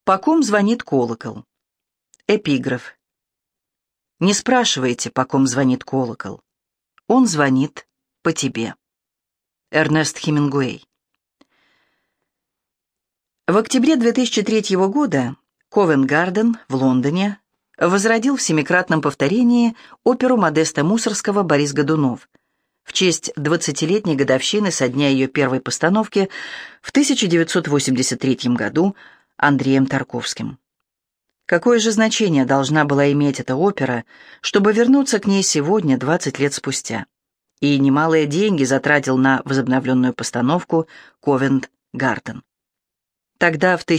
По ком звонит колокол? Эпиграф. Не спрашивайте, по ком звонит колокол. Он звонит по тебе. Эрнест Хемингуэй. В октябре 2003 года Ковент-Гарден в Лондоне возродил в семикратном повторении оперу Модеста Мусоргского «Борис Годунов» в честь 20-летней годовщины со дня ее первой постановки в 1983 году Андреем Тарковским. Какое же значение должна была иметь эта опера, чтобы вернуться к ней сегодня, 20 лет спустя? И немалые деньги затратил на возобновленную постановку Ковент-Гарден. Тогда, в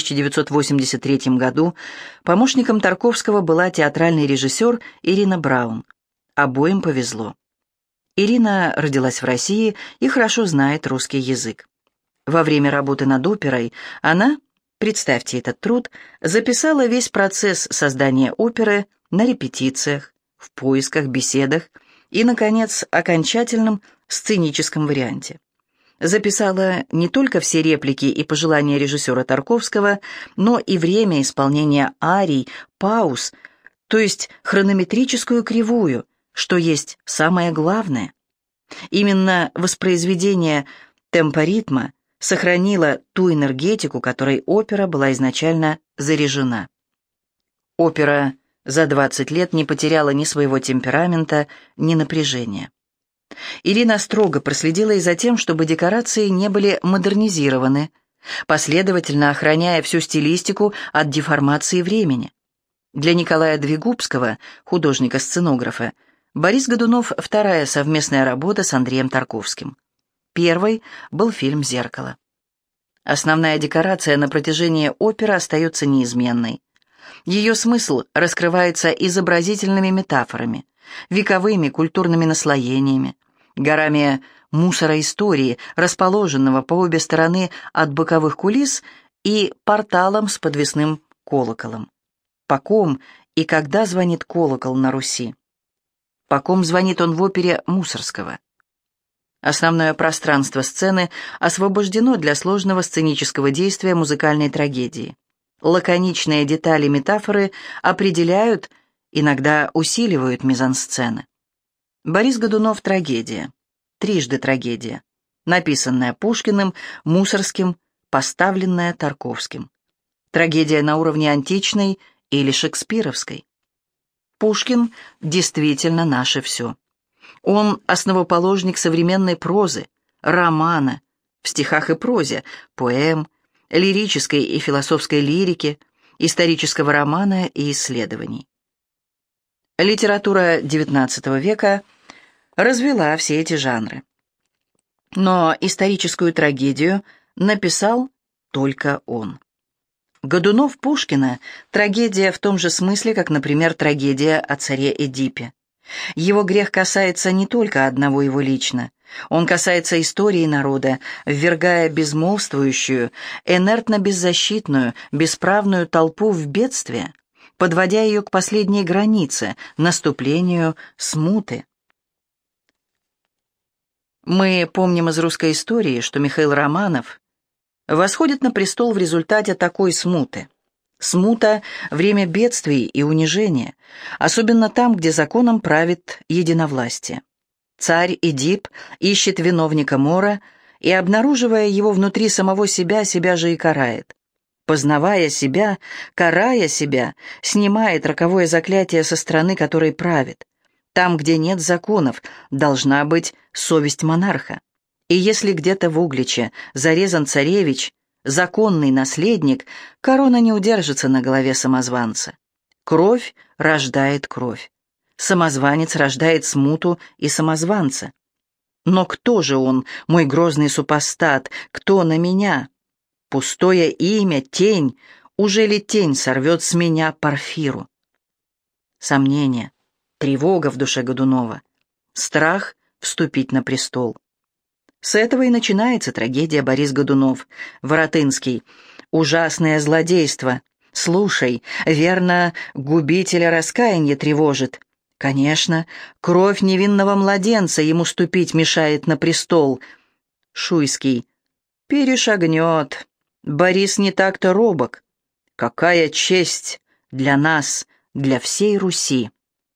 1983 году, помощником Тарковского была театральный режиссер Ирина Браун. Обоим повезло. Ирина родилась в России и хорошо знает русский язык. Во время работы над оперой она, представьте этот труд, записала весь процесс создания оперы на репетициях, в поисках, беседах и, наконец, окончательном сценическом варианте. Записала не только все реплики и пожелания режиссера Тарковского, но и время исполнения арий, пауз, то есть хронометрическую кривую, что есть самое главное. Именно воспроизведение темпоритма сохранило ту энергетику, которой опера была изначально заряжена. Опера за 20 лет не потеряла ни своего темперамента, ни напряжения. Ирина строго проследила и за тем, чтобы декорации не были модернизированы, последовательно охраняя всю стилистику от деформации времени. Для Николая Двигубского, художника-сценографа, «Борис Годунов» — вторая совместная работа с Андреем Тарковским. Первой был фильм «Зеркало». Основная декорация на протяжении оперы остается неизменной. Ее смысл раскрывается изобразительными метафорами, вековыми культурными наслоениями, горами мусора истории, расположенного по обе стороны от боковых кулис, и порталом с подвесным колоколом. По ком и когда звонит колокол на Руси? По ком звонит он в опере Мусоргского? Основное пространство сцены освобождено для сложного сценического действия музыкальной трагедии. Лаконичные детали метафоры определяют, иногда усиливают мизансцены. Борис Годунов — трагедия. Трижды трагедия. Написанная Пушкиным, Мусоргским, поставленная Тарковским. Трагедия на уровне античной или шекспировской. Пушкин действительно наше все. Он основоположник современной прозы, романа, в стихах и прозе, поэм, лирической и философской лирики, исторического романа и исследований. Литература XIX века развела все эти жанры. Но историческую трагедию написал только он. Годунов Пушкина – трагедия в том же смысле, как, например, трагедия о царе Эдипе. Его грех касается не только одного его лично. Он касается истории народа, ввергая безмолвствующую, инертно-беззащитную, бесправную толпу в бедствие, подводя ее к последней границе, наступлению смуты. Мы помним из русской истории, что Михаил Романов восходит на престол в результате такой смуты. Смута — время бедствий и унижения, особенно там, где законом правит единовластие. Царь Эдип ищет виновника мора и, обнаруживая его внутри самого себя, себя же и карает. Познавая себя, карая себя, снимает роковое заклятие со страны, которой правит. Там, где нет законов, должна быть совесть монарха. И если где-то в Угличе зарезан царевич, законный наследник, корона не удержится на голове самозванца. Кровь рождает кровь. Самозванец рождает смуту и самозванца. Но кто же он, мой грозный супостат, кто на меня? Пустое имя, тень, уже ли тень сорвет с меня Порфиру? Сомнение, тревога в душе Годунова, страх вступить на престол. С этого и начинается трагедия «Борис Годунов». Воротынский. «Ужасное злодейство. Слушай, верно, губителя раскаяние тревожит. Конечно, кровь невинного младенца ему ступить мешает на престол». Шуйский. «Перешагнет. Борис не так-то робок. Какая честь для нас, для всей Руси!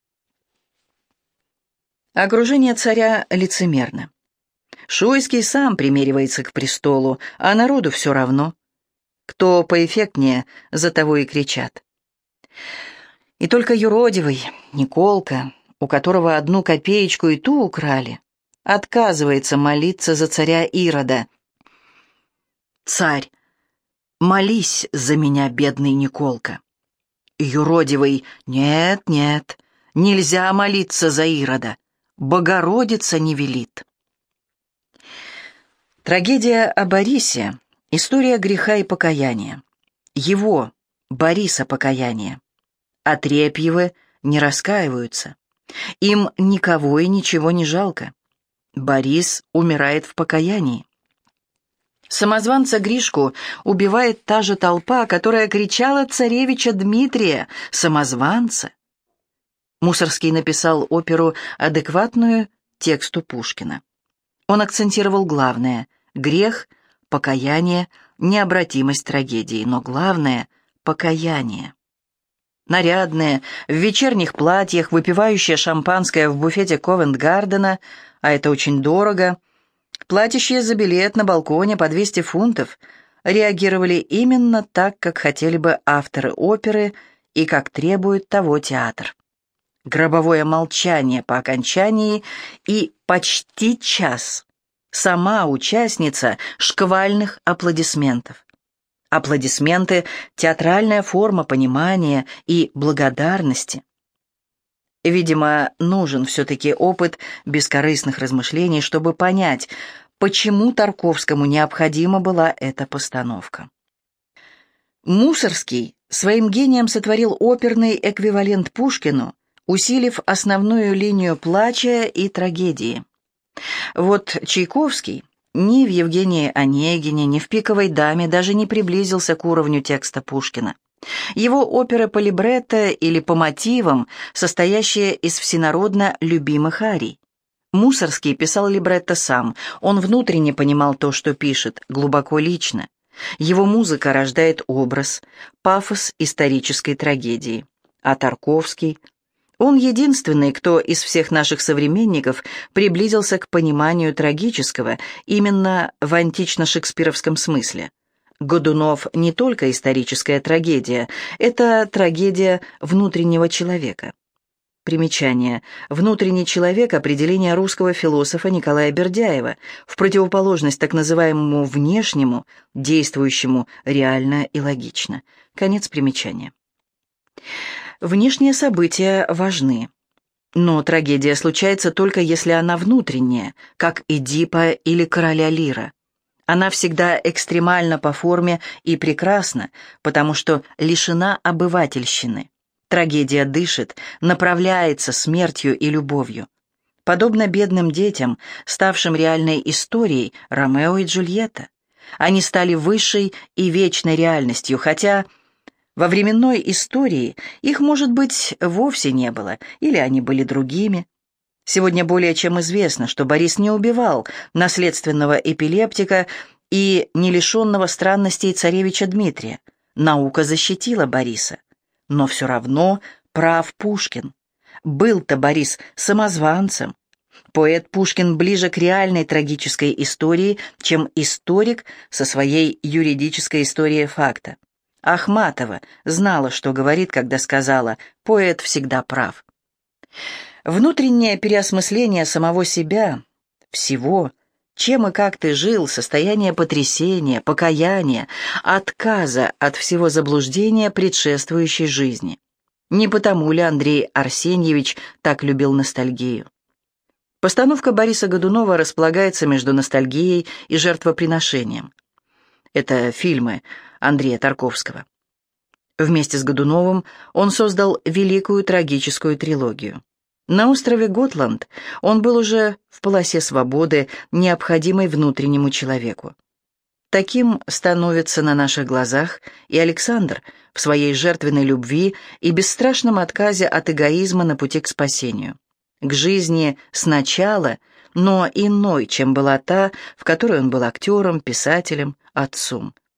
Окружение царя лицемерно. Шуйский сам примеривается к престолу, а народу все равно. Кто поэффектнее, за того и кричат. И только юродивый, Николка, у которого 1 копеечку и ту украли, отказывается молиться за царя Ирода. «Царь, молись за меня, бедный Николка». Юродивый: «Нет, нет, нельзя молиться за Ирода, Богородица не велит». Трагедия о Борисе — история греха и покаяния. Его, Бориса, покаяния. Отрепьевы не раскаиваются. Им никого и ничего не жалко. Борис умирает в покаянии. Самозванца Гришку убивает та же толпа, которая кричала царевича Дмитрия, самозванца. Мусорский написал оперу, адекватную тексту Пушкина. Он акцентировал главное — грех, покаяние, необратимость трагедии, но главное — покаяние. Нарядная, в вечерних платьях, выпивающая шампанское в буфете Ковент-Гардена, а это очень дорого, платящие за билет на балконе по 200 фунтов, реагировали именно так, как хотели бы авторы оперы и как требует того театр. Гробовое молчание по окончании и почти час. Сама участница шквальных аплодисментов. Аплодисменты — театральная форма понимания и благодарности. Видимо, нужен все-таки опыт бескорыстных размышлений, чтобы понять, почему Тарковскому необходима была эта постановка. Мусорский своим гением сотворил оперный эквивалент Пушкину, усилив основную линию плача и трагедии. Вот Чайковский ни в Евгении Онегине, ни в «Пиковой даме» даже не приблизился к уровню текста Пушкина. Его оперы по либретто или по мотивам, состоящие из всенародно любимых арий. Мусорский писал либретто сам, он внутренне понимал то, что пишет, глубоко лично. Его музыка рождает образ, пафос исторической трагедии. А Тарковский? Он единственный, кто из всех наших современников приблизился к пониманию трагического именно в антично-шекспировском смысле. Годунов не только историческая трагедия, это трагедия внутреннего человека. Примечание. Внутренний человек — определение русского философа Николая Бердяева, в противоположность так называемому внешнему, действующему реально и логично. Конец примечания. Внешние события важны, но трагедия случается только если она внутренняя, как Эдипа или Короля Лира. Она всегда экстремальна по форме и прекрасна, потому что лишена обывательщины. Трагедия дышит, направляется смертью и любовью. Подобно бедным детям, ставшим реальной историей, Ромео и Джульетта. Они стали высшей и вечной реальностью, хотя во временной истории их, может быть, вовсе не было, или они были другими. Сегодня более чем известно, что Борис не убивал наследственного эпилептика и не лишенного странностей царевича Дмитрия. Наука защитила Бориса. Но все равно прав Пушкин. Был-то Борис самозванцем. Поэт Пушкин ближе к реальной трагической истории, чем историк со своей юридической историей факта. Ахматова знала, что говорит, когда сказала: «Поэт всегда прав». Внутреннее переосмысление самого себя, всего, чем и как ты жил, состояние потрясения, покаяния, отказа от всего заблуждения предшествующей жизни. Не потому ли Андрей Арсеньевич так любил ностальгию? Постановка Бориса Годунова располагается между ностальгией и жертвоприношением. Это фильмы Андрея Тарковского. Вместе с Годуновым он создал великую трагическую трилогию. На острове Готланд он был уже в полосе свободы, необходимой внутреннему человеку. Таким становится на наших глазах и Александр в своей жертвенной любви и бесстрашном отказе от эгоизма на пути к спасению. К жизни сначала, но иной, чем была та, в которой он был актером, писателем, отцом.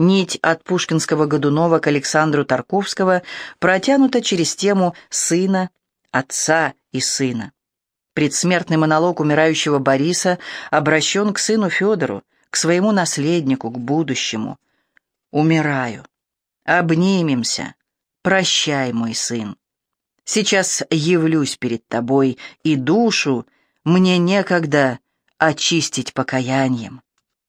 Нить от пушкинского Годунова к Александру Тарковского протянута через тему сына, отца и сына. Предсмертный монолог умирающего Бориса обращен к сыну Федору, к своему наследнику, к будущему. «Умираю. Обнимемся. Прощай, мой сын. Сейчас явлюсь перед тобой, и душу мне некогда очистить покаянием».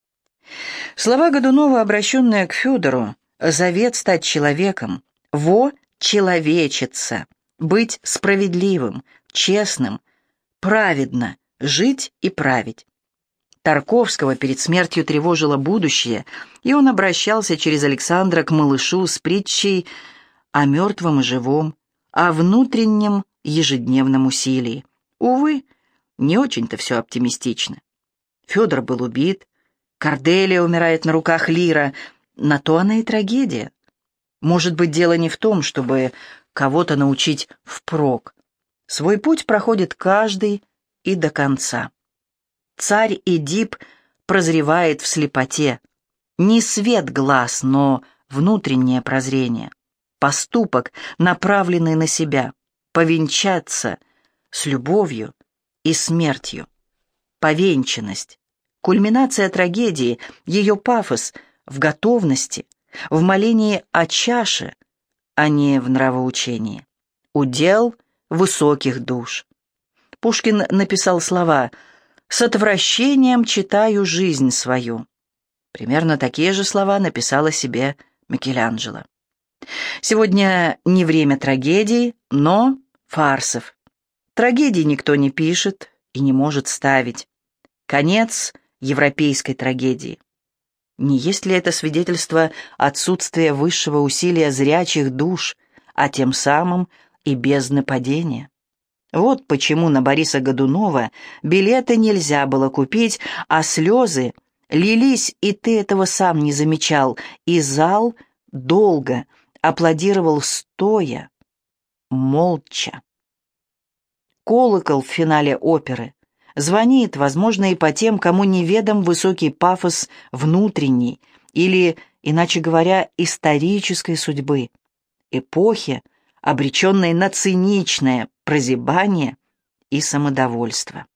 Слова Годунова, обращенные к Федору, завет стать человеком, человечиться, быть справедливым, честным, праведно, жить и править. Тарковского перед смертью тревожило будущее, и он обращался через Александра к малышу с притчей о мертвом и живом, о внутреннем ежедневном усилии. Увы, не очень-то все оптимистично. Федор был убит, Корделия умирает на руках Лира, на то она и трагедия. Может быть, дело не в том, чтобы кого-то научить впрок. Свой путь проходит каждый и до конца. Царь Эдип прозревает в слепоте. Не свет глаз, но внутреннее прозрение. Поступок, направленный на себя. Повенчаться с любовью и смертью. Повенчанность. Кульминация трагедии, ее пафос в готовности, в молении о чаше, а не в нравоучении. Удел высоких душ. Пушкин написал слова «С отвращением читаю жизнь свою». Примерно такие же слова написал о себе Микеланджело. Сегодня не время трагедий, но фарсов. Трагедий никто не пишет и не может ставить. Конец европейской трагедии. Не есть ли это свидетельство отсутствия высшего усилия зрячих душ, а тем самым и бездны падения? Вот почему на Бориса Годунова билеты нельзя было купить, а слезы лились, и ты этого сам не замечал, и зал долго аплодировал стоя, молча. Колокол в финале оперы звонит, возможно, и по тем, кому неведом высокий пафос внутренней или, иначе говоря, исторической судьбы, эпохи, обреченной на циничное прозябание и самодовольство.